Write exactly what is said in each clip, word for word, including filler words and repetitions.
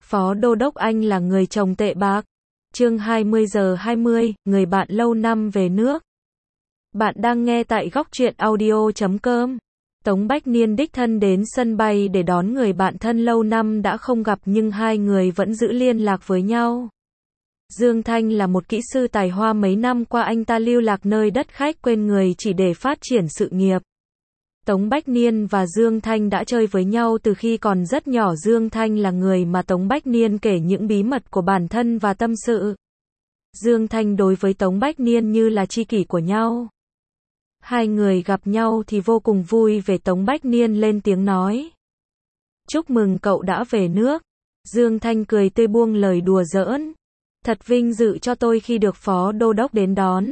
Phó Đô đốc anh là người chồng tệ bạc. Chương hai mươi giờ hai mươi, người bạn lâu năm về nước. Bạn đang nghe tại góc truyện audio chấm com. Tống Bách Niên đích thân đến sân bay để đón người bạn thân lâu năm đã không gặp, nhưng hai người vẫn giữ liên lạc với nhau. Dương Thanh là một kỹ sư tài hoa, mấy năm qua anh ta lưu lạc nơi đất khách quên người chỉ để phát triển sự nghiệp. Tống Bách Niên và Dương Thanh đã chơi với nhau từ khi còn rất nhỏ. Dương Thanh là người mà Tống Bách Niên kể những bí mật của bản thân và tâm sự. Dương Thanh đối với Tống Bách Niên như là tri kỷ của nhau. Hai người gặp nhau thì vô cùng vui vẻ. Tống Bách Niên lên tiếng nói: "Chúc mừng cậu đã về nước." Dương Thanh cười tươi buông lời đùa giỡn: "Thật vinh dự cho tôi khi được Phó Đô đốc đến đón."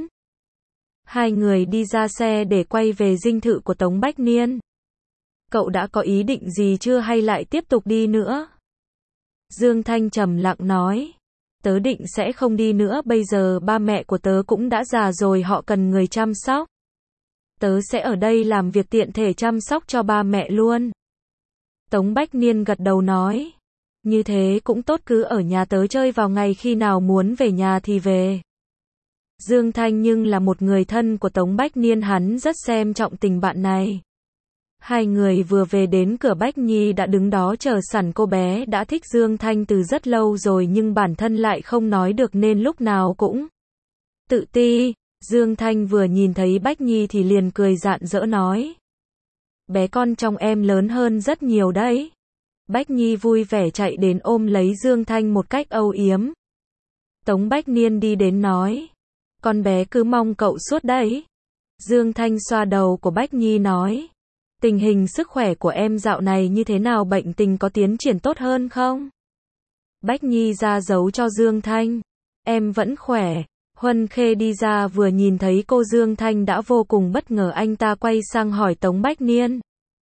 Hai người đi ra xe để quay về dinh thự của Tống Bách Niên. "Cậu đã có ý định gì chưa hay lại tiếp tục đi nữa?" Dương Thanh trầm lặng nói: "Tớ định sẽ không đi nữa, bây giờ ba mẹ của tớ cũng đã già rồi, họ cần người chăm sóc. Tớ sẽ ở đây làm việc tiện thể chăm sóc cho ba mẹ luôn." Tống Bách Niên gật đầu nói: "Như thế cũng tốt, cứ ở nhà tớ chơi vào ngày khi nào muốn về nhà thì về." Dương Thanh nhưng là một người thân của Tống Bách Niên, hắn rất xem trọng tình bạn này. Hai người vừa về đến cửa, Bách Nhi đã đứng đó chờ sẵn. Cô bé đã thích Dương Thanh từ rất lâu rồi, nhưng bản thân lại không nói được nên lúc nào cũng tự ti. Dương Thanh vừa nhìn thấy Bách Nhi thì liền cười rạng rỡ nói: "Bé con trong em lớn hơn rất nhiều đấy." Bách Nhi vui vẻ chạy đến ôm lấy Dương Thanh một cách âu yếm. Tống Bách Niên đi đến nói: "Con bé cứ mong cậu suốt đấy." Dương Thanh xoa đầu của Bách Nhi nói: "Tình hình sức khỏe của em dạo này như thế nào, bệnh tình có tiến triển tốt hơn không?" Bách Nhi ra dấu cho Dương Thanh: "Em vẫn khỏe." Huân Khê đi ra vừa nhìn thấy cô Dương Thanh đã vô cùng bất ngờ, anh ta quay sang hỏi Tống Bách Niên: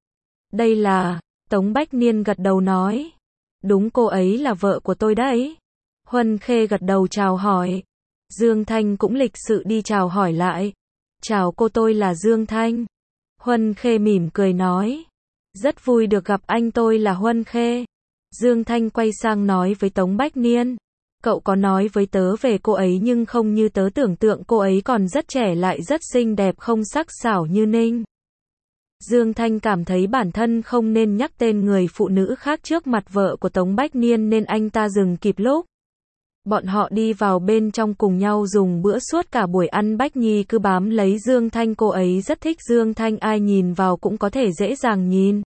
"Đây là..." Tống Bách Niên gật đầu nói: "Đúng, cô ấy là vợ của tôi đấy." Huân Khê gật đầu chào hỏi. Dương Thanh cũng lịch sự đi chào hỏi lại: "Chào cô, tôi là Dương Thanh." Huân Khê mỉm cười nói: "Rất vui được gặp anh, tôi là Huân Khê." Dương Thanh quay sang nói với Tống Bách Niên: "Cậu có nói với tớ về cô ấy, nhưng không như tớ tưởng tượng, cô ấy còn rất trẻ lại rất xinh đẹp, không sắc sảo như Ninh." Dương Thanh cảm thấy bản thân không nên nhắc tên người phụ nữ khác trước mặt vợ của Tống Bách Niên nên anh ta dừng kịp lúc. Bọn họ đi vào bên trong cùng nhau dùng bữa. Suốt cả buổi ăn Bách Nhi cứ bám lấy Dương Thanh, cô ấy rất thích Dương Thanh, ai nhìn vào cũng có thể dễ dàng nhìn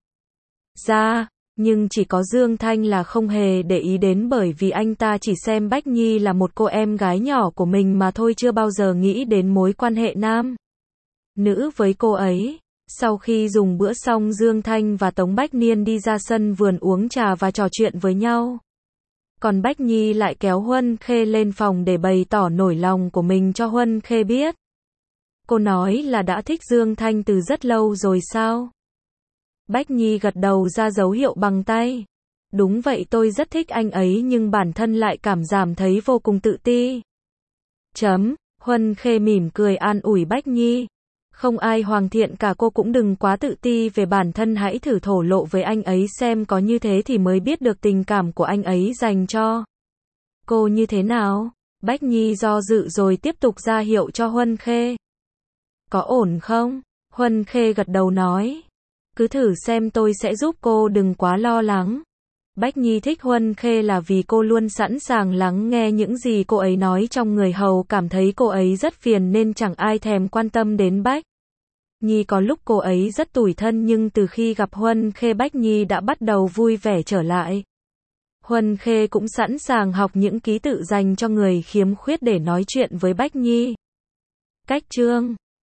ra, nhưng chỉ có Dương Thanh là không hề để ý đến, bởi vì anh ta chỉ xem Bách Nhi là một cô em gái nhỏ của mình mà thôi, chưa bao giờ nghĩ đến mối quan hệ nam nữ với cô ấy. Sau khi dùng bữa xong, Dương Thanh và Tống Bách Niên đi ra sân vườn uống trà và trò chuyện với nhau. Còn Bách Nhi lại kéo Huân Khê lên phòng để bày tỏ nỗi lòng của mình cho Huân Khê biết. Cô nói là đã thích Dương Thanh từ rất lâu rồi sao? Bách Nhi gật đầu ra dấu hiệu bằng tay: "Đúng vậy, tôi rất thích anh ấy, nhưng bản thân lại cảm giảm thấy vô cùng tự ti." Chấm. Huân Khê mỉm cười an ủi Bách Nhi: "Không ai hoàn thiện cả, cô cũng đừng quá tự ti về bản thân, hãy thử thổ lộ với anh ấy xem, có như thế thì mới biết được tình cảm của anh ấy dành cho cô như thế nào." Bách Nhi do dự rồi tiếp tục ra hiệu cho Huân Khê: "Có ổn không?" Huân Khê gật đầu nói: "Cứ thử xem, tôi sẽ giúp cô, đừng quá lo lắng." Bách Nhi thích Huân Khê là vì cô luôn sẵn sàng lắng nghe những gì cô ấy nói. Trong người hầu cảm thấy cô ấy rất phiền nên chẳng ai thèm quan tâm đến Bách Nhi. Có lúc cô ấy rất tủi thân, nhưng từ khi gặp Huân Khê, Bách Nhi đã bắt đầu vui vẻ trở lại. Huân Khê cũng sẵn sàng học những ký tự dành cho người khiếm khuyết để nói chuyện với Bách Nhi. Cách chương